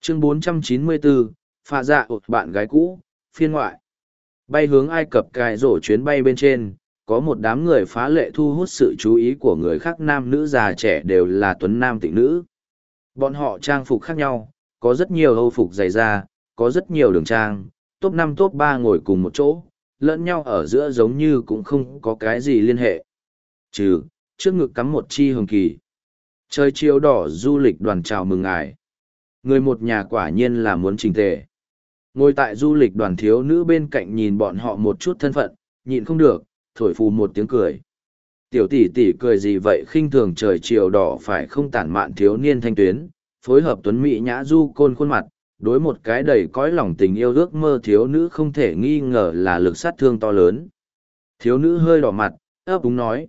Chương 494, Phạ Dạ bạn gái cũ, phiên ngoại. Bay hướng Ai Cập cài rổ chuyến bay bên trên, có một đám người phá lệ thu hút sự chú ý của người khác, nam nữ già trẻ đều là tuấn nam tịnh nữ. Bọn họ trang phục khác nhau, có rất nhiều âu phục dày da, có rất nhiều đường trang, top 5 top 3 ngồi cùng một chỗ, lẫn nhau ở giữa giống như cũng không có cái gì liên hệ. Trừ, trước ngực cắm một chi hồng kỳ. Trời chiều đỏ du lịch đoàn chào mừng ngài. Người một nhà quả nhiên là muốn trình tề. Ngồi tại du lịch đoàn thiếu nữ bên cạnh nhìn bọn họ một chút thân phận, nhịn không được, thổi phù một tiếng cười. Tiểu tỷ tỷ cười gì vậy, khinh thường trời chiều đỏ phải không tản mạn thiếu niên thanh tuyến, phối hợp tuấn mỹ nhã du côn khuôn mặt, đối một cái đầy cõi lòng tình yêu ước mơ thiếu nữ không thể nghi ngờ là lực sát thương to lớn. Thiếu nữ hơi đỏ mặt, ấp úng nói,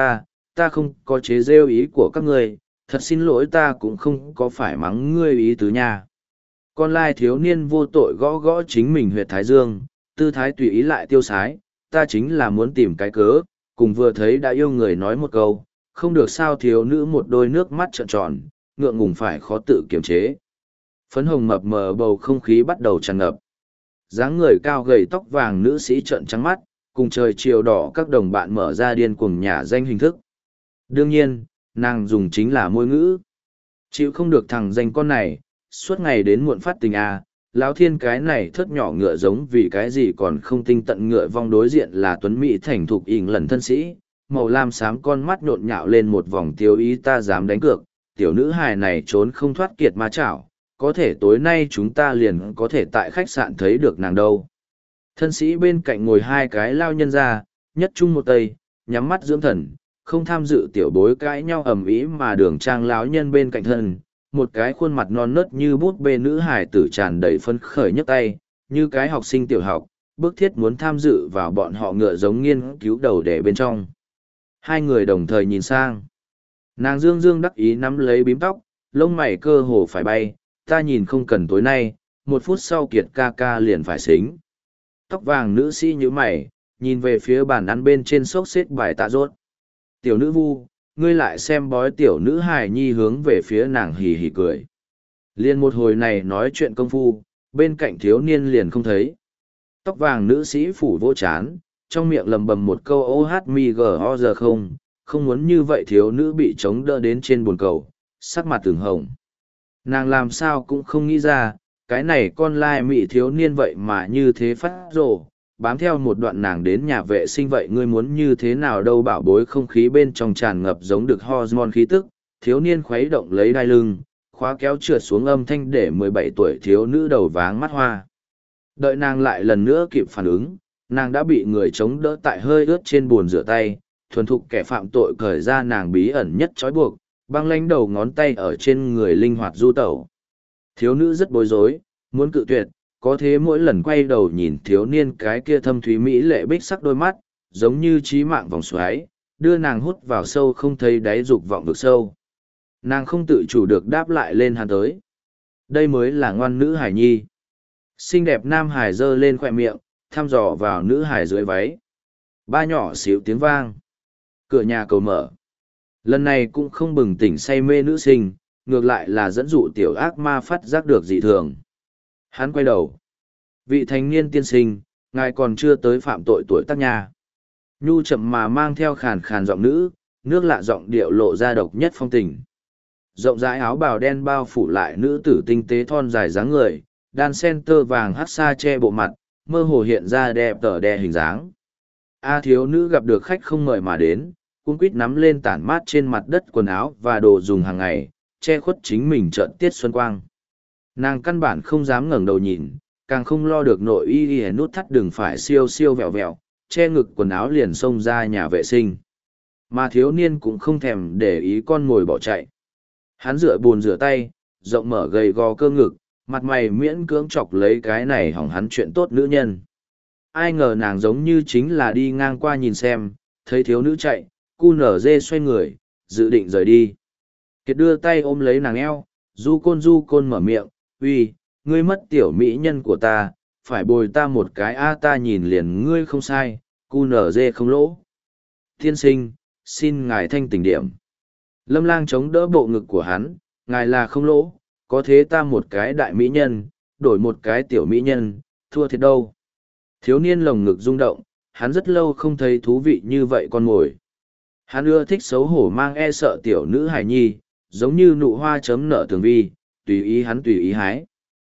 ta không có chế rêu ý của các ngươi, thật xin lỗi, ta cũng không có phải mắng ngươi ý tứ nha. Con lai thiếu niên vô tội gõ gõ chính mình huyệt thái dương, tư thái tùy ý lại tiêu sái, ta chính là muốn tìm cái cớ, cùng vừa thấy đã yêu người nói một câu, không được sao. Thiếu nữ một đôi nước mắt trợn tròn, ngượng ngùng phải khó tự kiềm chế. Phấn hồng mập mờ bầu không khí bắt đầu tràn ngập. Dáng người cao gầy tóc vàng nữ sĩ trợn trắng mắt, cùng trời chiều đỏ các đồng bạn mở ra điên cuồng nhả danh hình thức. Đương nhiên, nàng dùng chính là môi ngữ. Chịu không được thằng danh con này, suốt ngày đến muộn phát tình à, lão thiên cái này thớt nhỏ ngựa giống vì cái gì còn không tinh tận ngựa vong. Đối diện là tuấn mỹ thành thục ỉn lần thân sĩ, màu lam xám con mắt nhộn nhạo lên một vòng tiêu ý, ta dám đánh cược, tiểu nữ hài này trốn không thoát kiệt ma chảo, có thể tối nay chúng ta liền có thể tại khách sạn thấy được nàng đâu. Thân sĩ bên cạnh ngồi hai cái lao nhân ra, nhất trung một tây, nhắm mắt dưỡng thần, không tham dự tiểu bối cãi nhau ầm ĩ, mà đường trang lão nhân bên cạnh thân, một cái khuôn mặt non nớt như bút bê nữ hài tử tràn đầy phấn khởi nhấc tay, như cái học sinh tiểu học, bức thiết muốn tham dự vào bọn họ ngựa giống nghiên cứu đầu để bên trong. Hai người đồng thời nhìn sang. Nàng dương dương đắc ý nắm lấy bím tóc, lông mày cơ hồ phải bay, ta nhìn không cần tối nay, một phút sau kiệt ca ca liền phải xính. Tóc vàng nữ sĩ như mày, nhìn về phía bàn ăn bên trên xốc xếp bài tạ rốt. Tiểu nữ vu, ngươi lại xem bói. Tiểu nữ hài nhi hướng về phía nàng hì hì cười. Liên một hồi này nói chuyện công phu, bên cạnh thiếu niên liền không thấy. Tóc vàng nữ sĩ phủ vỗ chán, trong miệng lầm bầm một câu ô hát mi gờ giờ không muốn như vậy. Thiếu nữ bị chống đỡ đến trên bồn cầu, sắc mặt từng hồng. Nàng làm sao cũng không nghĩ ra, cái này con lai mị thiếu niên vậy mà như thế phát rồ, bám theo một đoạn nàng đến nhà vệ sinh. Vậy ngươi muốn như thế nào đâu bảo bối. Không khí bên trong tràn ngập giống được hormone khí tức, thiếu niên khuấy động lấy đai lưng, khóa kéo trượt xuống, âm thanh để 17 tuổi thiếu nữ đầu váng mắt hoa. Đợi nàng lại lần nữa kịp phản ứng, nàng đã bị người chống đỡ tại hơi ướt trên bồn rửa tay, thuần thục kẻ phạm tội cởi ra nàng bí ẩn nhất trói buộc, băng lánh đầu ngón tay ở trên người linh hoạt du tẩu. Thiếu nữ rất bối rối, muốn cự tuyệt, có thế mỗi lần quay đầu nhìn thiếu niên cái kia thâm thúy mỹ lệ bích sắc đôi mắt, giống như trí mạng vòng xoáy, đưa nàng hút vào sâu không thấy đáy dục vọng vực sâu. Nàng không tự chủ được đáp lại lên hắn tới. Đây mới là ngoan nữ hải nhi. Xinh đẹp nam hải giơ lên khỏe miệng, thăm dò vào nữ hải dưới váy. Ba nhỏ xíu tiếng vang. Cửa nhà cầu mở. Lần này cũng không bừng tỉnh say mê nữ sinh, ngược lại là dẫn dụ tiểu ác ma phát giác được dị thường. Hắn quay đầu. Vị thanh niên tiên sinh, ngài còn chưa tới phạm tội tuổi tác nha. Nhu chậm mà mang theo khàn khàn giọng nữ, nước lạ giọng điệu lộ ra độc nhất phong tình. Rộng rãi áo bào đen bao phủ lại nữ tử tinh tế thon dài dáng người, đan sen tơ vàng hát xa che bộ mặt, mơ hồ hiện ra đẹp tở đe hình dáng. A thiếu nữ gặp được khách không mời mà đến, cung quýt nắm lên tản mát trên mặt đất quần áo và đồ dùng hàng ngày, che khuất chính mình trợn tiết xuân quang. Nàng căn bản không dám ngẩng đầu nhìn, càng không lo được nội y nút thắt đừng phải siêu siêu vẹo vẹo, che ngực quần áo liền xông ra nhà vệ sinh. Mà thiếu niên cũng không thèm để ý con mồi bỏ chạy. Hắn rửa bồn rửa tay, rộng mở gầy gò cơ ngực, mặt mày miễn cưỡng chọc lấy cái này hỏng hắn chuyện tốt nữ nhân. Ai ngờ nàng giống như chính là đi ngang qua nhìn xem, thấy thiếu nữ chạy, cu nở dê xoay người, dự định rời đi. Kiệt đưa tay ôm lấy nàng eo, du côn mở miệng, uy, ngươi mất tiểu mỹ nhân của ta, phải bồi ta một cái a ta nhìn liền ngươi không sai, cu nở dê không lỗ. Tiên sinh, xin ngài thanh tỉnh điểm. Lâm lang chống đỡ bộ ngực của hắn, ngài là không lỗ, có thế ta một cái đại mỹ nhân, đổi một cái tiểu mỹ nhân, thua thiệt đâu. Thiếu niên lồng ngực rung động, hắn rất lâu không thấy thú vị như vậy con mồi. Hắn ưa thích xấu hổ mang e sợ tiểu nữ hài nhi, giống như nụ hoa chấm nở tường vi, tùy ý hắn tùy ý hái.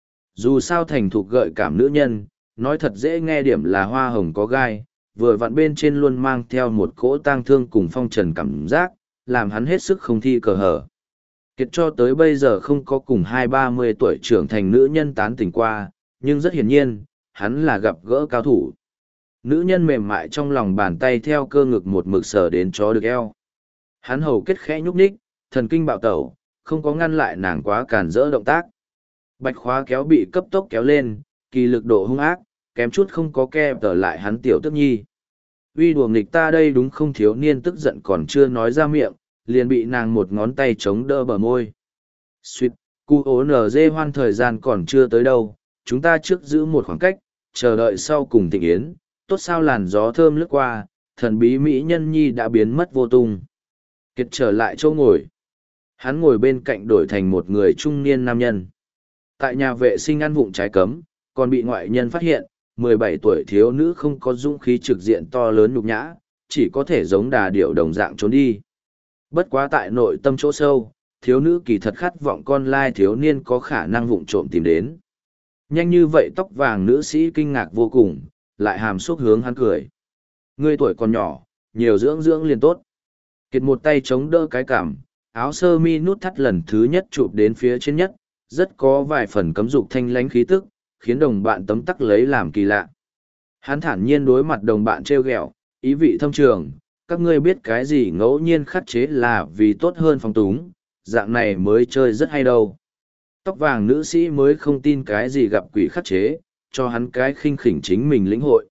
Dù sao thành thục gợi cảm nữ nhân, nói thật dễ nghe điểm là hoa hồng có gai, vừa vặn bên trên luôn mang theo một cỗ tang thương cùng phong trần cảm giác, làm hắn hết sức không thi cờ hở. Kiệt cho tới bây giờ không có cùng 20-30 tuổi trưởng thành nữ nhân tán tỉnh qua, nhưng rất hiển nhiên, hắn là gặp gỡ cao thủ. Nữ nhân mềm mại trong lòng bàn tay theo cơ ngực một mực sờ đến chó được eo. Hắn hầu kết khẽ nhúc nhích, thần kinh bạo tẩu, không có ngăn lại nàng quá cản rỡ động tác. Bạch khóa kéo bị cấp tốc kéo lên, kỳ lực độ hung ác, kém chút không có ke tở lại hắn tiểu tức nhi. Uy đùa nghịch ta đây đúng không, thiếu niên tức giận còn chưa nói ra miệng, liền bị nàng một ngón tay chống đỡ bờ môi. Xuyệt, cu ố nở dê hoan thời gian còn chưa tới đâu, chúng ta trước giữ một khoảng cách, chờ đợi sau cùng thịnh yến, tốt sao làn gió thơm lướt qua, thần bí mỹ nhân nhi đã biến mất vô tung. Kiệt trở lại chỗ ngồi. Hắn ngồi bên cạnh đổi thành một người trung niên nam nhân. Tại nhà vệ sinh ăn vụng trái cấm, còn bị ngoại nhân phát hiện, 17 tuổi thiếu nữ không có dũng khí trực diện to lớn nhục nhã, chỉ có thể giống đà điểu đồng dạng trốn đi. Bất quá tại nội tâm chỗ sâu, thiếu nữ kỳ thật khát vọng con lai thiếu niên có khả năng vụng trộm tìm đến. Nhanh như vậy tóc vàng nữ sĩ kinh ngạc vô cùng, lại hàm xúc hướng hắn cười. Ngươi tuổi còn nhỏ, nhiều dưỡng dưỡng liền tốt. Kiệt một tay chống đỡ cái cảm, áo sơ mi nút thắt lần thứ nhất chụp đến phía trên nhất, rất có vài phần cấm dục thanh lánh khí tức, khiến đồng bạn tấm tắc lấy làm kỳ lạ. Hắn thản nhiên đối mặt đồng bạn trêu ghẹo, ý vị thâm trường, các ngươi biết cái gì ngẫu nhiên khắc chế là vì tốt hơn phong túng, dạng này mới chơi rất hay đâu. Tóc vàng nữ sĩ mới không tin cái gì gặp quỷ khắc chế, cho hắn cái khinh khỉnh chính mình lĩnh hội.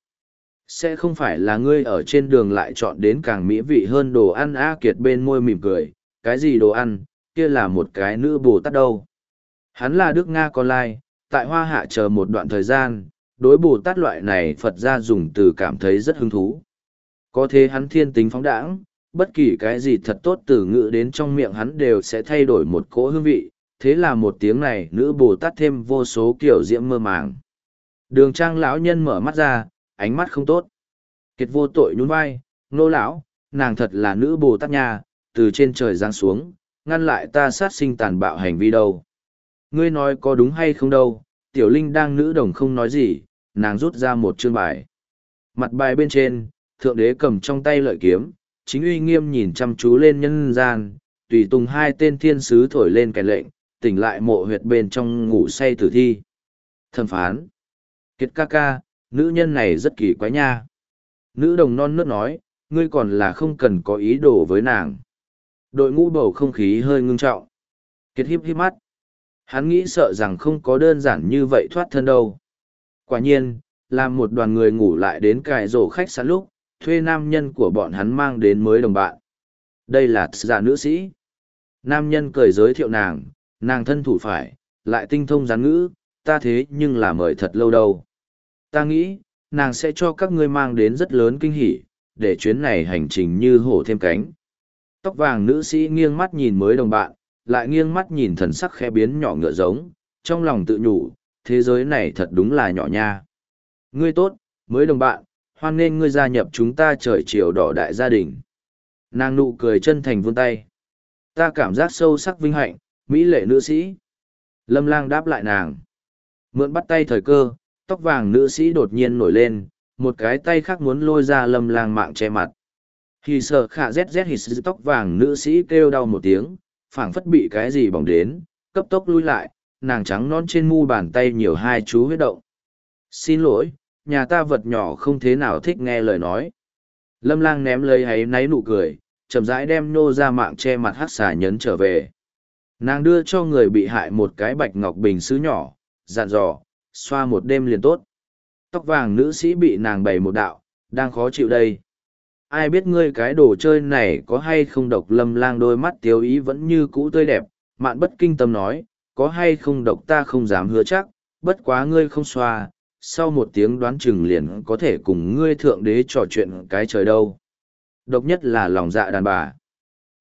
Sẽ không phải là ngươi ở trên đường lại chọn đến càng mỹ vị hơn đồ ăn. A Kiệt bên môi mỉm cười, cái gì đồ ăn, kia là một cái nữ Bồ Tát đâu. Hắn là Đức Nga con lai, tại Hoa Hạ chờ một đoạn thời gian, đối Bồ Tát loại này Phật gia dùng từ cảm thấy rất hứng thú. Có thế hắn thiên tính phóng đãng, bất kỳ cái gì thật tốt từ ngữ đến trong miệng hắn đều sẽ thay đổi một cỗ hương vị, thế là một tiếng này nữ Bồ Tát thêm vô số kiểu diễm mơ màng. Đường Trang lão nhân mở mắt ra, ánh mắt không tốt. Kiệt vô tội nhún vai, nô lão, nàng thật là nữ Bồ Tát nha, từ trên trời giáng xuống, ngăn lại ta sát sinh tàn bạo hành vi đâu. Ngươi nói có đúng hay không đâu, tiểu linh đang nữ đồng không nói gì, nàng rút ra một chương bài. Mặt bài bên trên, thượng đế cầm trong tay lợi kiếm, chính uy nghiêm nhìn chăm chú lên nhân gian, tùy tùng hai tên thiên sứ thổi lên cái lệnh, tỉnh lại mộ huyệt bên trong ngủ say tử thi. Thẩm phán. Kiệt ca ca, nữ nhân này rất kỳ quái nha. Nữ đồng non nớt nói, ngươi còn là không cần có ý đồ với nàng. Đội ngũ bầu không khí hơi ngưng trọng. Kiệt híp híp mắt. Hắn nghĩ sợ rằng không có đơn giản như vậy thoát thân đâu. Quả nhiên, làm một đoàn người ngủ lại đến cài rổ khách sạn lúc, thuê nam nhân của bọn hắn mang đến mới đồng bạn. Đây là dạ nữ sĩ. Nam nhân cười giới thiệu nàng thân thủ phải, lại tinh thông gián ngữ, ta thế nhưng là mời thật lâu đâu. Ta nghĩ, nàng sẽ cho các ngươi mang đến rất lớn kinh hỉ, để chuyến này hành trình như hổ thêm cánh. Tóc vàng nữ sĩ nghiêng mắt nhìn mới đồng bạn, lại nghiêng mắt nhìn thần sắc khẽ biến nhỏ ngựa giống, trong lòng tự nhủ, thế giới này thật đúng là nhỏ nha. Ngươi tốt, mới đồng bạn, hoan nghênh ngươi gia nhập chúng ta trời chiều đỏ đại gia đình. Nàng nụ cười chân thành vươn tay. Ta cảm giác sâu sắc vinh hạnh, mỹ lệ nữ sĩ. Lâm Lang đáp lại nàng. Mượn bắt tay thời cơ, tóc vàng nữ sĩ đột nhiên nổi lên, một cái tay khác muốn lôi ra Lâm Lang mạng che mặt. Khi sợ khả zz hít tóc vàng nữ sĩ kêu đau một tiếng, phảng phất bị cái gì bỏng đến, cấp tốc lui lại, nàng trắng non trên mu bàn tay nhiều hai chú huyết động. Xin lỗi, nhà ta vật nhỏ không thế nào thích nghe lời nói. Lâm Lang ném lấy háy náy nụ cười, chậm rãi đem nô ra mạng che mặt hắc xà nhấn trở về. Nàng đưa cho người bị hại một cái bạch ngọc bình sứ nhỏ, dặn dò, xoa một đêm liền tốt. Tóc vàng nữ sĩ bị nàng bày một đạo, đang khó chịu đây. Ai biết ngươi cái đồ chơi này có hay không độc. Lâm Lang đôi mắt tiếu ý vẫn như cũ tươi đẹp, mạn bất kinh tâm nói, có hay không độc ta không dám hứa chắc, bất quá ngươi không xoa, sau một tiếng đoán chừng liền có thể cùng ngươi thượng đế trò chuyện cái trời đâu. Độc nhất là lòng dạ đàn bà.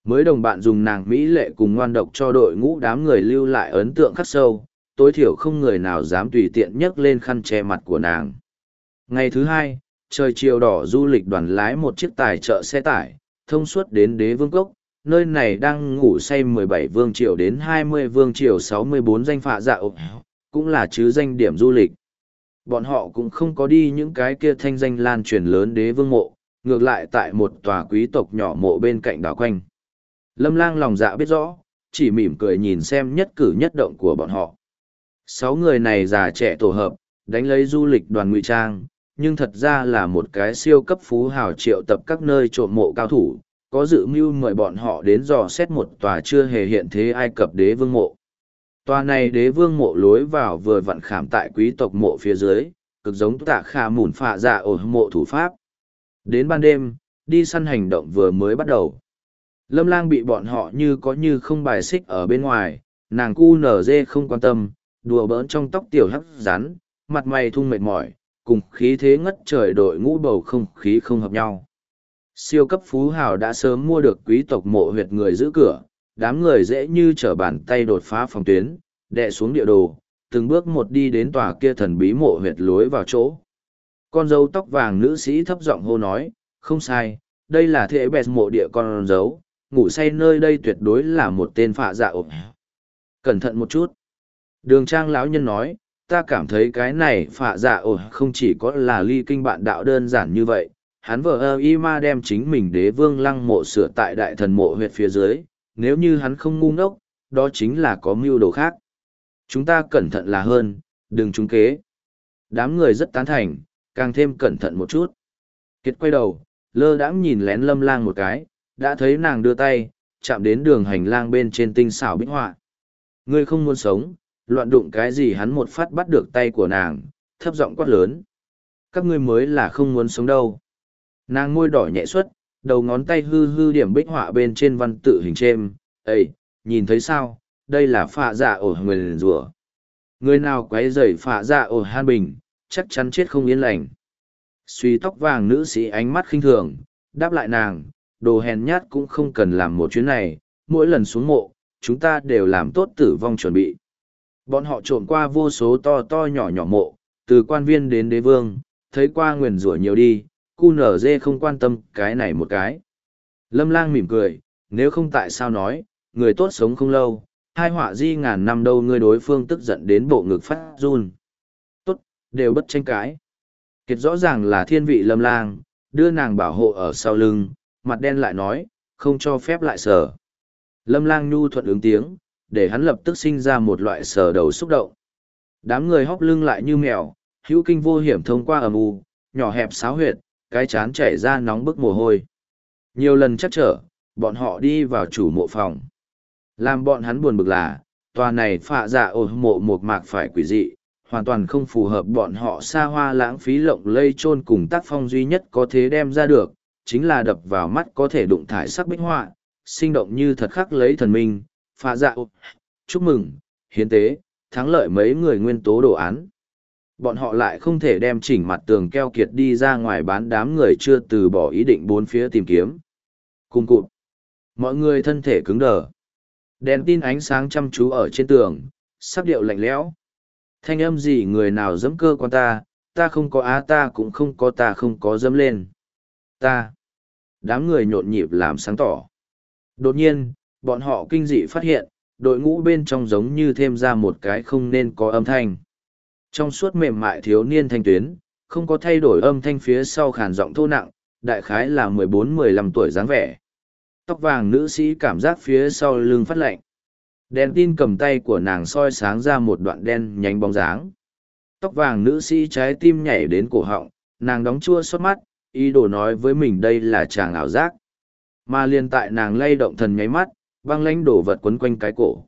Mới đồng bạn dùng nàng mỹ lệ cùng ngoan độc cho đội ngũ đám người lưu lại ấn tượng khắc sâu, tối thiểu không người nào dám tùy tiện nhấc lên khăn che mặt của nàng. Ngày thứ hai, trời chiều đỏ du lịch đoàn lái một chiếc tài trợ xe tải, thông suốt đến Đế Vương Cốc, nơi này đang ngủ say 17 vương triều đến 20 vương triều 64 danh phạ dạ ộp, cũng là chứ danh điểm du lịch. Bọn họ cũng không có đi những cái kia thanh danh lan truyền lớn Đế Vương mộ, ngược lại tại một tòa quý tộc nhỏ mộ bên cạnh đảo quanh. Lâm Lang lòng dạ biết rõ, chỉ mỉm cười nhìn xem nhất cử nhất động của bọn họ. 6 người này già trẻ tổ hợp, đánh lấy du lịch đoàn ngụy trang, nhưng thật ra là một cái siêu cấp phú hào triệu tập các nơi trộm mộ cao thủ, có dự mưu mời bọn họ đến dò xét một tòa chưa hề hiện thế Ai Cập đế vương mộ. Tòa này đế vương mộ lối vào vừa vặn khảm tại quý tộc mộ phía dưới, cực giống Tạ Khả Mùn Phạ Dạ ổ mộ thủ pháp. Đến ban đêm, đi săn hành động vừa mới bắt đầu. Lâm Lang bị bọn họ như có như không bài xích ở bên ngoài, nàng cu nở dê không quan tâm, đùa bỡn trong tóc tiểu hắc rắn, mặt mày thung mệt mỏi, cùng khí thế ngất trời đội ngũ bầu không khí không hợp nhau. Siêu cấp phú hào đã sớm mua được quý tộc mộ huyệt người giữ cửa, đám người dễ như trở bàn tay đột phá phòng tuyến, đè xuống địa đồ, từng bước một đi đến tòa kia thần bí mộ huyệt lối vào chỗ. Con dâu tóc vàng nữ sĩ thấp giọng hô nói, không sai, đây là thế bẹt mộ địa con dấu, ngủ say nơi đây tuyệt đối là một tên phạ dạ ộp. Cẩn thận một chút. Đường trang lão nhân nói, ta cảm thấy cái này phạ dạ ộp không chỉ có là ly kinh bạn đạo đơn giản như vậy, hắn vợ y ma đem chính mình đế vương lăng mộ sửa tại đại thần mộ huyệt phía dưới, nếu như hắn không ngu ngốc, đó chính là có mưu đồ khác. Chúng ta cẩn thận là hơn, đừng trúng kế. Đám người rất tán thành, càng thêm cẩn thận một chút. Kiệt quay đầu, lơ đãng nhìn lén Lâm Lang một cái, đã thấy nàng đưa tay, chạm đến đường hành lang bên trên tinh xảo bích họa. Ngươi không muốn sống, loạn đụng cái gì hắn một phát bắt được tay của nàng, thấp giọng quát lớn. Các ngươi mới là không muốn sống đâu. Nàng môi đỏ nhẹ xuất, đầu ngón tay hư hư điểm bích họa bên trên văn tự hình trêm. Ê, nhìn thấy sao, đây là phạ dạ ổ nguyền rủa. Người nào quấy rầy phạ dạ ổ han bình, chắc chắn chết không yên lành. Suy tóc vàng nữ sĩ ánh mắt khinh thường, đáp lại nàng, đồ hèn nhát cũng không cần làm một chuyến này, mỗi lần xuống mộ, chúng ta đều làm tốt tử vong chuẩn bị. Bọn họ trộm qua vô số to to nhỏ nhỏ mộ, từ quan viên đến đế vương, thấy qua nguyền rủa nhiều đi, cu nở dê không quan tâm cái này một cái. Lâm Lang mỉm cười, nếu không tại sao nói, người tốt sống không lâu, hai họa di ngàn năm đâu ngươi đối phương tức giận đến bộ ngực phát run. Tốt, đều bất tranh cãi. Kiệt rõ ràng là thiên vị Lâm Lang, đưa nàng bảo hộ ở sau lưng, mặt đen lại nói, không cho phép lại sờ. Lâm Lang nhu thuận ứng tiếng, để hắn lập tức sinh ra một loại sờ đầu xúc động. Đám người hóc lưng lại như mèo, hữu kinh vô hiểm thông qua âm u, nhỏ hẹp xáo huyệt, cái chán chảy ra nóng bức mồ hôi. Nhiều lần chắc trở, bọn họ đi vào chủ mộ phòng. Làm bọn hắn buồn bực là, tòa này phạ dạ ổ mộ một mạc phải quỷ dị, hoàn toàn không phù hợp bọn họ xa hoa lãng phí lộng lây chôn cùng tác phong duy nhất có thể đem ra được, chính là đập vào mắt có thể đụng thải sắc bích họa, sinh động như thật khắc lấy thần minh, phạ dạ ổ, chúc mừng, hiến tế, thắng lợi mấy người nguyên tố đồ án. Bọn họ lại không thể đem chỉnh mặt tường keo kiệt đi ra ngoài bán, đám người chưa từ bỏ ý định bốn phía tìm kiếm. Cùng cụt. Mọi người thân thể cứng đờ. Đèn tin ánh sáng chăm chú ở trên tường, sắc điệu lạnh lẽo. Thanh âm gì người nào dẫm cơ quan ta không có ta cũng không có ta không có dẫm lên. Ta. Đám người nhộn nhịp làm sáng tỏ. Đột nhiên, bọn họ kinh dị phát hiện, đội ngũ bên trong giống như thêm ra một cái không nên có âm thanh. Trong suốt mềm mại thiếu niên thanh tuyến, không có thay đổi âm thanh phía sau khàn giọng thô nặng, đại khái là 14-15 tuổi dáng vẻ. Tóc vàng nữ sĩ cảm giác phía sau lưng phát lạnh. Đèn tin cầm tay của nàng soi sáng ra một đoạn đen nhánh bóng dáng. Tóc vàng nữ sĩ trái tim nhảy đến cổ họng, nàng đóng chua xót mắt, ý đồ nói với mình đây là chàng ảo giác. Mà liền tại nàng lay động thần nháy mắt, băng lãnh đổ vật quấn quanh cái cổ.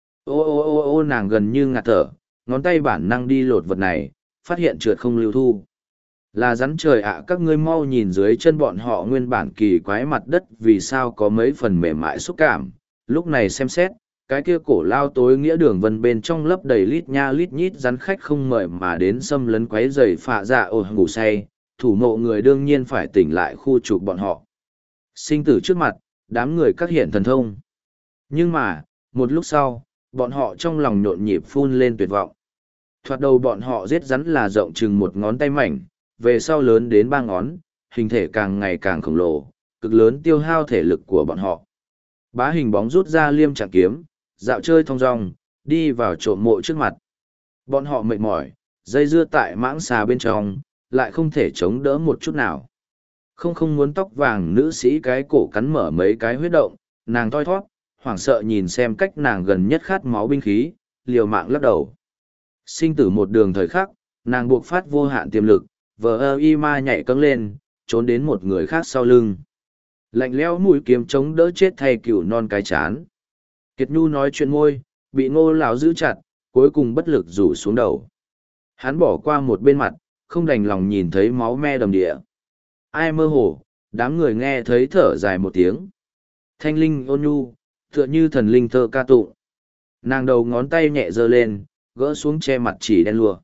Ô nàng gần như ngạt thở, ngón tay bản năng đi lột vật này, phát hiện trượt không lưu thu. Là rắn trời ạ, các ngươi mau nhìn dưới chân bọn họ nguyên bản kỳ quái mặt đất vì sao có mấy phần mềm mại xúc cảm. Lúc này xem xét, cái kia cổ lao tối nghĩa đường vân bên trong lấp đầy lít nha lít nhít rắn khách không mời mà đến xâm lấn quấy rầy phạ dạ ổ ngủ say, thủ mộ người đương nhiên phải tỉnh lại khu trục bọn họ. Sinh tử trước mặt, đám người các hiện thần thông. Nhưng mà, một lúc sau, bọn họ trong lòng nhộn nhịp phun lên tuyệt vọng. Thoạt đầu bọn họ giết rắn là rộng chừng một ngón tay mảnh, về sau lớn đến 3 ngón, hình thể càng ngày càng khổng lồ, cực lớn tiêu hao thể lực của bọn họ. Bá Hình Bóng rút ra liêm trạng kiếm, dạo chơi thong dong, đi vào trộm mộ trước mặt. Bọn họ mệt mỏi, dây dưa tại mãng xà bên trong, lại không thể chống đỡ một chút nào. Không muốn tóc vàng nữ sĩ cái cổ cắn mở mấy cái huyết động, nàng thoi thoát, hoảng sợ nhìn xem cách nàng gần nhất khát máu binh khí, liều mạng lắc đầu. Sinh tử một đường thời khắc, nàng buộc phát vô hạn tiềm lực, vờ ơ y ma nhảy cẫng lên, trốn đến một người khác sau lưng. Lạnh lẽo mũi kiếm chống đỡ chết thay cừu non cái chán. Kiệt Nhu nói chuyện môi, bị Ngô lão giữ chặt, cuối cùng bất lực rủ xuống đầu. Hắn bỏ qua một bên mặt, không đành lòng nhìn thấy máu me đầm địa. Ai mơ hồ, đám người nghe thấy thở dài một tiếng. Thanh linh ôn nhu, tựa như thần linh thơ ca tụng. Nàng đầu ngón tay nhẹ giơ lên, gỡ xuống che mặt chỉ đen lùa.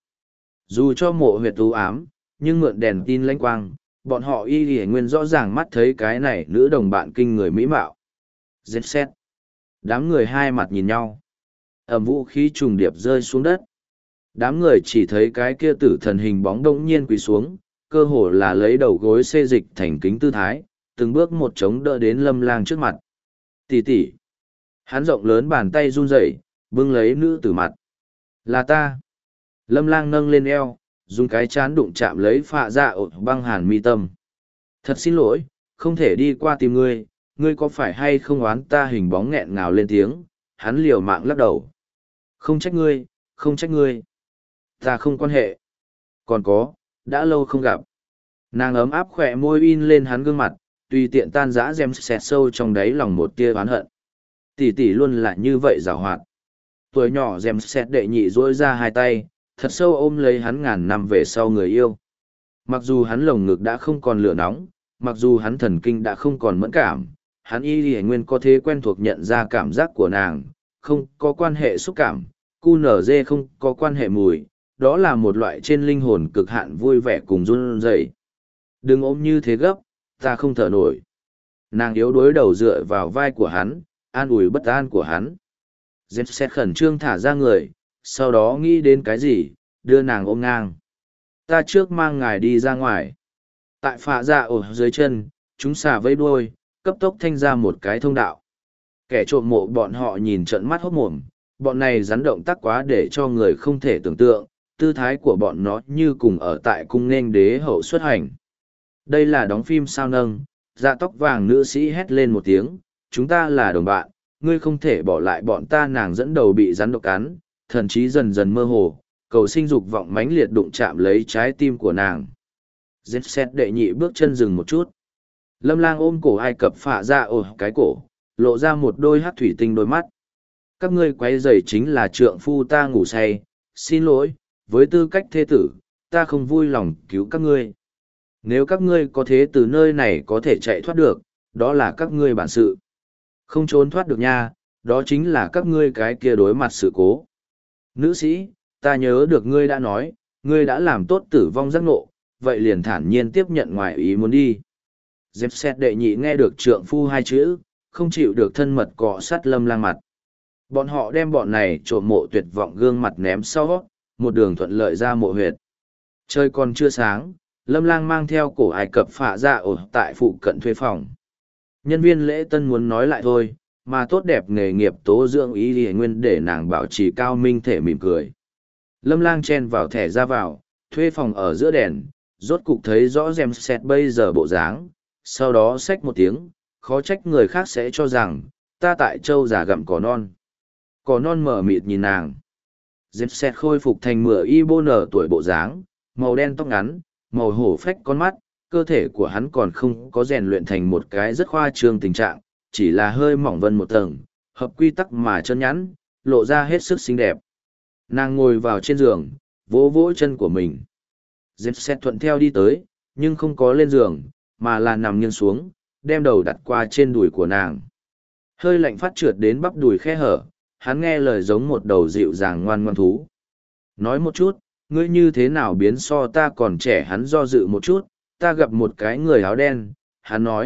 Dù cho mộ huyệt u ám, nhưng mượn đèn tin lanh quang, bọn họ y nguyên rõ ràng mắt thấy cái này nữ đồng bạn kinh người mỹ mạo. Dẹp xét. Đám người hai mặt nhìn nhau. Ẩm vũ khí trùng điệp rơi xuống đất. Đám người chỉ thấy cái kia tử thần hình bóng đông nhiên quỳ xuống, cơ hồ là lấy đầu gối xê dịch thành kính tư thái, từng bước một chống đỡ đến Lâm Lang trước mặt. Tỷ tỷ. Hắn rộng lớn bàn tay run rẩy, bưng lấy nữ tử mặt. Là ta. Lâm Lang nâng lên eo, dùng cái chán đụng chạm lấy phạ dạ ột băng hàn mi tâm. Thật xin lỗi, không thể đi qua tìm ngươi, ngươi có phải hay không oán ta? Hình bóng nghẹn ngào lên tiếng, hắn liều mạng lắc đầu. Không trách ngươi, không trách ngươi. Ta không quan hệ. Còn có, đã lâu không gặp. Nàng ấm áp khỏe môi in lên hắn gương mặt, tùy tiện tan rã rem xẹt sâu trong đáy lòng một tia oán hận. Tỷ tỷ luôn là như vậy giảo hoạt. Tuổi nhỏ rem xẹt đệ nhị duỗi ra hai tay, thật sâu ôm lấy hắn ngàn năm về sau người yêu. Mặc dù hắn lồng ngực đã không còn lửa nóng, mặc dù hắn thần kinh đã không còn mẫn cảm, hắn y nguyên có thế quen thuộc nhận ra cảm giác của nàng, không có quan hệ xúc cảm, QNZ không có quan hệ mùi, đó là một loại trên linh hồn cực hạn vui vẻ cùng run rẩy. Đừng ôm như thế gấp, ta không thở nổi. Nàng yếu đuối đầu dựa vào vai của hắn, an ủi bất an của hắn. Dẹp xét khẩn trương thả ra người, sau đó nghĩ đến cái gì, đưa nàng ôm ngang. Ta trước mang ngài đi ra ngoài. Tại phạ dạ ở dưới chân, chúng xà vây đuôi, cấp tốc thanh ra một cái thông đạo. Kẻ trộm mộ bọn họ nhìn trận mắt hốt mồm, bọn này rắn động tác quá để cho người không thể tưởng tượng, tư thái của bọn nó như cùng ở tại cung nghênh đế hậu xuất hành. Đây là đóng phim sao nâng, dạ tóc vàng nữ sĩ hét lên một tiếng, chúng ta là đồng bạn, ngươi không thể bỏ lại bọn ta. Nàng dẫn đầu bị rắn độc cắn, thần trí dần dần mơ hồ, cầu sinh dục vọng mãnh liệt đụng chạm lấy trái tim của nàng. Dết xét đệ nhị bước chân dừng một chút. Lâm Lang ôm cổ Ai Cập phạ ra ồ cái cổ, lộ ra một đôi hát thủy tinh đôi mắt. Các ngươi quấy rầy chính là trượng phu ta ngủ say, xin lỗi, với tư cách thê tử, ta không vui lòng cứu các ngươi. Nếu các ngươi có thế từ nơi này có thể chạy thoát được, đó là các ngươi bản sự. Không trốn thoát được nha, đó chính là các ngươi cái kia đối mặt sự cố. Nữ sĩ, ta nhớ được ngươi đã nói, ngươi đã làm tốt tử vong giác ngộ, vậy liền thản nhiên tiếp nhận ngoài ý muốn đi. Dẹp xét đệ nhị nghe được trượng phu hai chữ, không chịu được thân mật cọ sát Lâm Lang mặt. Bọn họ đem bọn này trộm mộ tuyệt vọng gương mặt ném sau, một đường thuận lợi ra mộ huyệt. Trời còn chưa sáng, Lâm Lang mang theo cổ Ai Cập phạ ra ở tại phụ cận thuê phòng. Nhân viên lễ tân muốn nói lại thôi, mà tốt đẹp nghề nghiệp tố dưỡng ý thì nguyên để nàng bảo trì cao minh thể mỉm cười. Lâm Lang chen vào thẻ ra vào, thuê phòng ở giữa đèn, rốt cục thấy rõ rèm xét bây giờ bộ dáng, sau đó xách một tiếng, khó trách người khác sẽ cho rằng, ta tại châu già gặm cỏ non. Cỏ non mở mịt nhìn nàng. Dẹp xét khôi phục thành mửa y bô nở tuổi bộ dáng, màu đen tóc ngắn, màu hổ phách con mắt, cơ thể của hắn còn không có rèn luyện thành một cái rất khoa trương tình trạng, chỉ là hơi mỏng vân một tầng, hợp quy tắc mà chân nhắn, lộ ra hết sức xinh đẹp. Nàng ngồi vào trên giường, vỗ vỗ chân của mình. Dẹp xét thuận theo đi tới, nhưng không có lên giường, mà là nằm nghiêng xuống, đem đầu đặt qua trên đùi của nàng. Hơi lạnh phát trượt đến bắp đùi khe hở, hắn nghe lời giống một đầu dịu dàng ngoan ngoan thú. Nói một chút, ngươi như thế nào biến so ta còn trẻ? Hắn do dự một chút, ta gặp một cái người áo đen, hắn nói,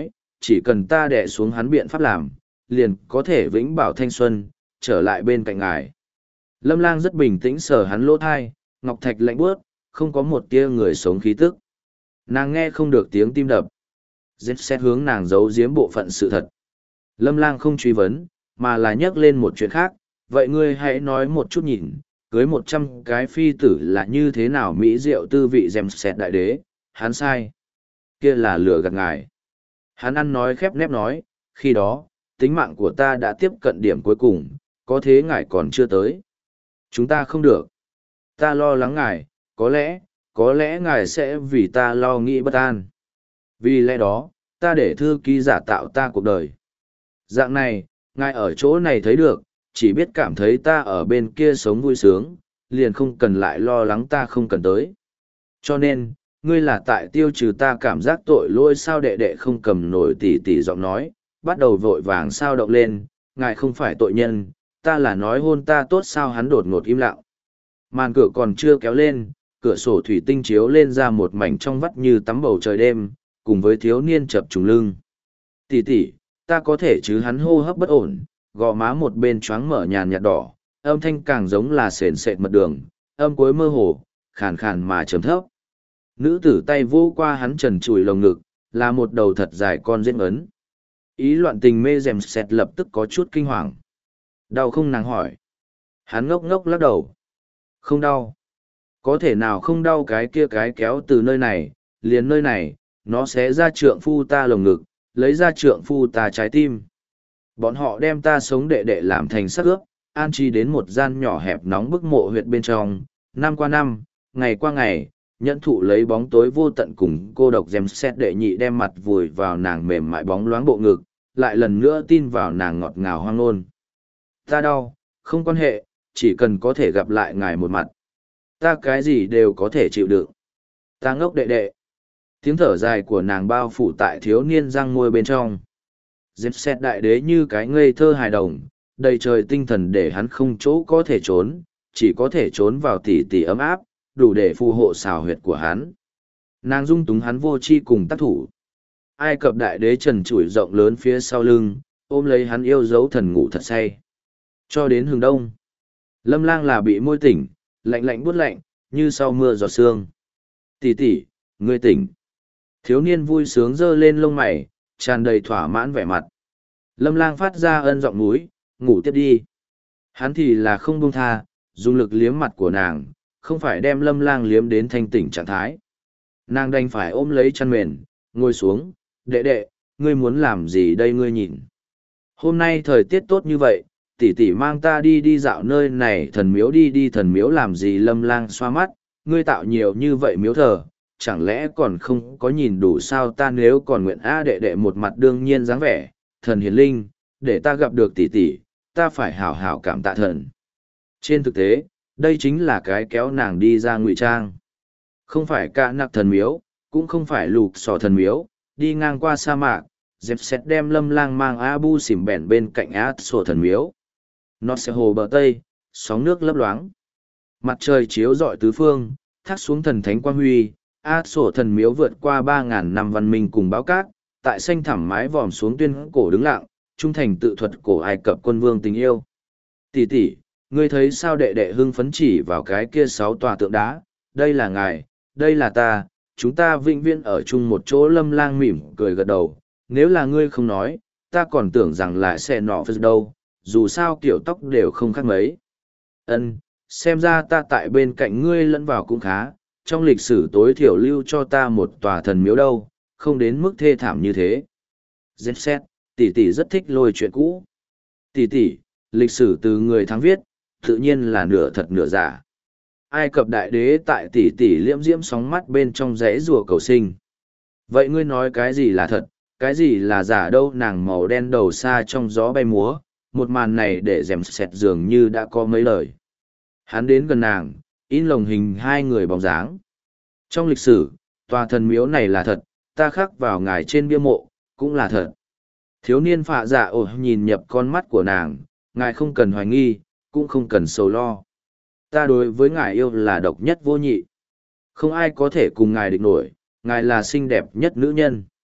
chỉ cần ta đè xuống hắn biện pháp làm, liền có thể vĩnh bảo thanh xuân, trở lại bên cạnh ngài. Lâm Lang rất bình tĩnh sờ hắn lỗ thai, ngọc thạch lạnh buốt, không có một tia người sống khí tức. Nàng nghe không được tiếng tim đập. Dết xét hướng nàng giấu giếm bộ phận sự thật. Lâm Lang không truy vấn, mà là nhắc lên một chuyện khác. Vậy ngươi hãy nói một chút nhìn, cưới 100 cái phi tử là như thế nào mỹ diệu tư vị dèm xẹt đại đế, hắn sai. Kia là lừa gạt ngài. Hắn ăn nói khép nép nói, khi đó, tính mạng của ta đã tiếp cận điểm cuối cùng, có thế ngài còn chưa tới. Chúng ta không được. Ta lo lắng ngài, có lẽ ngài sẽ vì ta lo nghĩ bất an. Vì lẽ đó, ta để thư ký giả tạo ta cuộc đời. Dạng này, ngài ở chỗ này thấy được, chỉ biết cảm thấy ta ở bên kia sống vui sướng, liền không cần lại lo lắng ta không cần tới. Cho nên, ngươi là tại tiêu trừ ta cảm giác tội lỗi sao đệ đệ không cầm nổi tỉ tỉ giọng nói, bắt đầu vội vàng sao động lên, ngài không phải tội nhân, ta là nói hôn ta tốt sao hắn đột ngột im lặng. Màn cửa còn chưa kéo lên, cửa sổ thủy tinh chiếu lên ra một mảnh trong vắt như tắm bầu trời đêm, cùng với thiếu niên chập trùng lưng. Tỷ tỷ, ta có thể chứ hắn hô hấp bất ổn, gò má một bên choáng mở nhàn nhạt đỏ, âm thanh càng giống là sền sệt mật đường, âm cuối mơ hồ, khàn khàn mà trầm thấp. Nữ tử tay vô qua hắn trần trụi lồng ngực, là một đầu thật dài con giết ấn. Ý loạn tình mê dèm xẹt lập tức có chút kinh hoàng. Đau không nàng hỏi. Hắn ngốc ngốc lắc đầu. Không đau. Có thể nào không đau cái kia cái kéo từ nơi này, liền nơi này, nó sẽ ra trượng phu ta lồng ngực, lấy ra trượng phu ta trái tim. Bọn họ đem ta sống đệ đệ làm thành xác ướp, an trí đến một gian nhỏ hẹp nóng bức mộ huyệt bên trong, năm qua năm, ngày qua ngày, nhẫn thụ lấy bóng tối vô tận cùng cô độc dèm xét đệ nhị đem mặt vùi vào nàng mềm mại bóng loáng bộ ngực, lại lần nữa tin vào nàng ngọt ngào hoang ngôn. Ta đau, không quan hệ, chỉ cần có thể gặp lại ngài một mặt. Ta cái gì đều có thể chịu đựng. Ta ngốc đệ đệ. Tiếng thở dài của nàng bao phủ tại thiếu niên răng môi bên trong. Dẹp xét đại đế như cái ngây thơ hài đồng, đầy trời tinh thần để hắn không chỗ có thể trốn, chỉ có thể trốn vào tỉ tỉ ấm áp, đủ để phù hộ xào huyệt của hắn. Nàng dung túng hắn vô chi cùng tác thủ. Ai Cập đại đế trần trụi rộng lớn phía sau lưng, ôm lấy hắn yêu dấu thần ngủ thật say. Cho đến hừng đông. Lâm Lang là bị môi tỉnh, lạnh lạnh buốt lạnh, như sau mưa giọt sương. Tỷ tỷ, ngươi tỉnh. Thiếu niên vui sướng giơ lên lông mày, tràn đầy thỏa mãn vẻ mặt. Lâm Lang phát ra ân giọng núi, ngủ tiếp đi. Hắn thì là không buông tha, dùng lực liếm mặt của nàng, không phải đem Lâm Lang liếm đến thanh tỉnh trạng thái. Nàng đành phải ôm lấy chăn mền, ngồi xuống, đệ đệ, ngươi muốn làm gì đây ngươi nhìn. Hôm nay thời tiết tốt như vậy, tỷ tỷ mang ta đi dạo nơi này thần miếu đi thần miếu làm gì. Lâm Lang xoa mắt, ngươi tạo nhiều như vậy miếu thờ, chẳng lẽ còn không có nhìn đủ sao. Ta nếu còn nguyện đệ đệ một mặt đương nhiên dáng vẻ, thần hiền linh, để ta gặp được tỷ tỷ, ta phải hảo hảo cảm tạ thần. Trên thực tế, đây chính là cái kéo nàng đi ra ngụy trang. Không phải cả nặc thần miếu, cũng không phải lục sò thần miếu, đi ngang qua sa mạc, dẹp xét đem Lâm Lang mang Abu xỉm bẻn bên cạnh át sổ thần miếu. Nó sẽ hồ bờ tây, sóng nước lấp loáng. Mặt trời chiếu rọi tứ phương, thác xuống thần thánh quang huy, át sổ thần miếu vượt qua 3.000 năm văn minh cùng báo cát, tại xanh thẳm mái vòm xuống tuyên cổ đứng lặng, trung thành tự thuật cổ Ai Cập quân vương tình yêu. Tỷ tỷ, ngươi thấy sao đệ đệ hưng phấn chỉ vào cái kia 6 tòa tượng đá, đây là ngài, đây là ta, chúng ta vĩnh viễn ở chung một chỗ. Lâm Lang mỉm cười gật đầu, nếu là ngươi không nói, ta còn tưởng rằng là sẽ nọ phật đâu, dù sao kiểu tóc đều không khác mấy. Ân, xem ra ta tại bên cạnh ngươi lẫn vào cũng khá, trong lịch sử tối thiểu lưu cho ta một tòa thần miếu đâu, không đến mức thê thảm như thế. Dẹp xét, tỷ tỷ rất thích lôi chuyện cũ. Tỷ tỷ, lịch sử từ người thắng viết, tự nhiên là nửa thật nửa giả. Ai Cập đại đế tại tỷ tỷ liễm diễm sóng mắt bên trong rẽ rùa cầu sinh. Vậy ngươi nói cái gì là thật, cái gì là giả đâu. Nàng màu đen đầu xa trong gió bay múa, một màn này để dèm xẹt dường như đã có mấy lời. Hắn đến gần nàng, in lồng hình hai người bóng dáng. Trong lịch sử, tòa thần miếu này là thật, ta khắc vào ngài trên bia mộ, cũng là thật. Thiếu niên phạ dạ nhìn nhập con mắt của nàng, ngài không cần hoài nghi, cũng không cần sầu lo. Ta đối với ngài yêu là độc nhất vô nhị. Không ai có thể cùng ngài địch nổi, ngài là xinh đẹp nhất nữ nhân.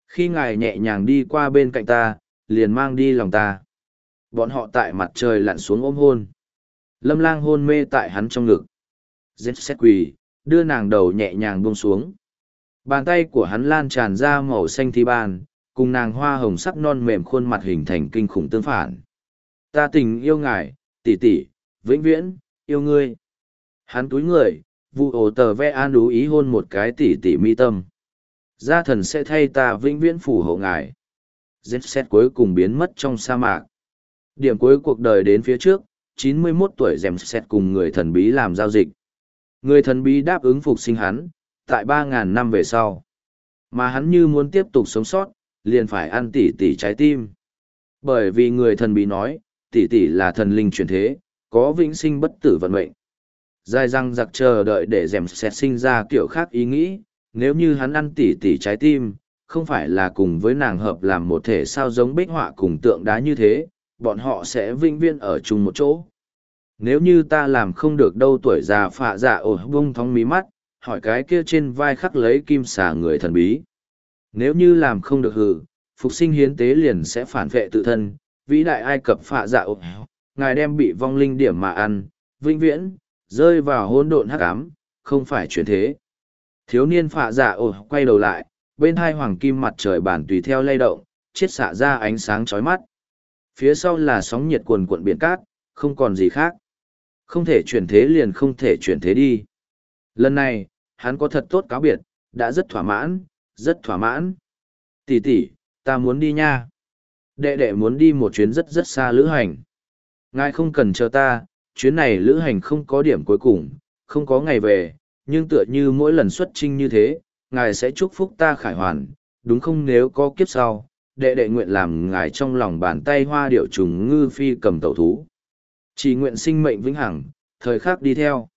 Khi ngài nhẹ nhàng đi qua bên cạnh ta, liền mang đi lòng ta. Bọn họ tại mặt trời lặn xuống ôm hôn. Lâm Lang hôn mê tại hắn trong ngực. Giết xét quỳ, đưa nàng đầu nhẹ nhàng buông xuống. Bàn tay của hắn lan tràn ra màu xanh thi ban, cùng nàng hoa hồng sắc non mềm khuôn mặt hình thành kinh khủng tương phản. Ta tình yêu ngài, tỷ tỷ, vĩnh viễn, yêu ngươi. Hắn túi người, vụ ổ tờ ve an ú ý hôn một cái tỷ tỷ mi tâm. Gia thần sẽ thay ta vĩnh viễn phù hộ ngài. Giết xét cuối cùng biến mất trong sa mạc. Điểm cuối cuộc đời đến phía trước, 91 tuổi Dèm xét cùng người thần bí làm giao dịch. Người thần bí đáp ứng phục sinh hắn, tại 3.000 năm về sau. Mà hắn như muốn tiếp tục sống sót, liền phải ăn tỷ tỷ trái tim. Bởi vì người thần bí nói, tỷ tỷ là thần linh truyền thế, có vĩnh sinh bất tử vận mệnh. Dài răng giặc chờ đợi để Dèm xét sinh ra kiểu khác ý nghĩ, nếu như hắn ăn tỷ tỷ trái tim, không phải là cùng với nàng hợp làm một thể sao giống bích họa cùng tượng đá như thế, bọn họ sẽ vĩnh viễn ở chung một chỗ. Nếu như ta làm không được đâu, tuổi già phạ dạ ổ bung thóng mí mắt, hỏi cái kia trên vai khắc lấy kim xà người thần bí. Nếu như làm không được hừ, phục sinh hiến tế liền sẽ phản vệ tự thân, vĩ đại Ai Cập phạ dạ ổ, ngài đem bị vong linh điểm mà ăn, vĩnh viễn, rơi vào hỗn độn hắc ám, không phải chuyển thế. Thiếu niên phạ dạ ổ quay đầu lại, bên hai hoàng kim mặt trời bản tùy theo lay động, chiết xạ ra ánh sáng chói mắt. Phía sau là sóng nhiệt cuồn cuộn biển cát, không còn gì khác. Không thể chuyển thế liền không thể chuyển thế đi. Lần này, hắn có thật tốt cáo biệt, đã rất thỏa mãn, rất thỏa mãn. Tỷ tỷ, ta muốn đi nha. Đệ đệ muốn đi một chuyến rất rất xa lữ hành. Ngài không cần chờ ta, chuyến này lữ hành không có điểm cuối cùng, không có ngày về, nhưng tựa như mỗi lần xuất trinh như thế, ngài sẽ chúc phúc ta khải hoàn, đúng không? Nếu có kiếp sau, đệ đệ nguyện làm ngài trong lòng bàn tay hoa điệu trùng ngư phi cầm tẩu thú. Chỉ nguyện sinh mệnh vĩnh hằng, thời khắc đi theo.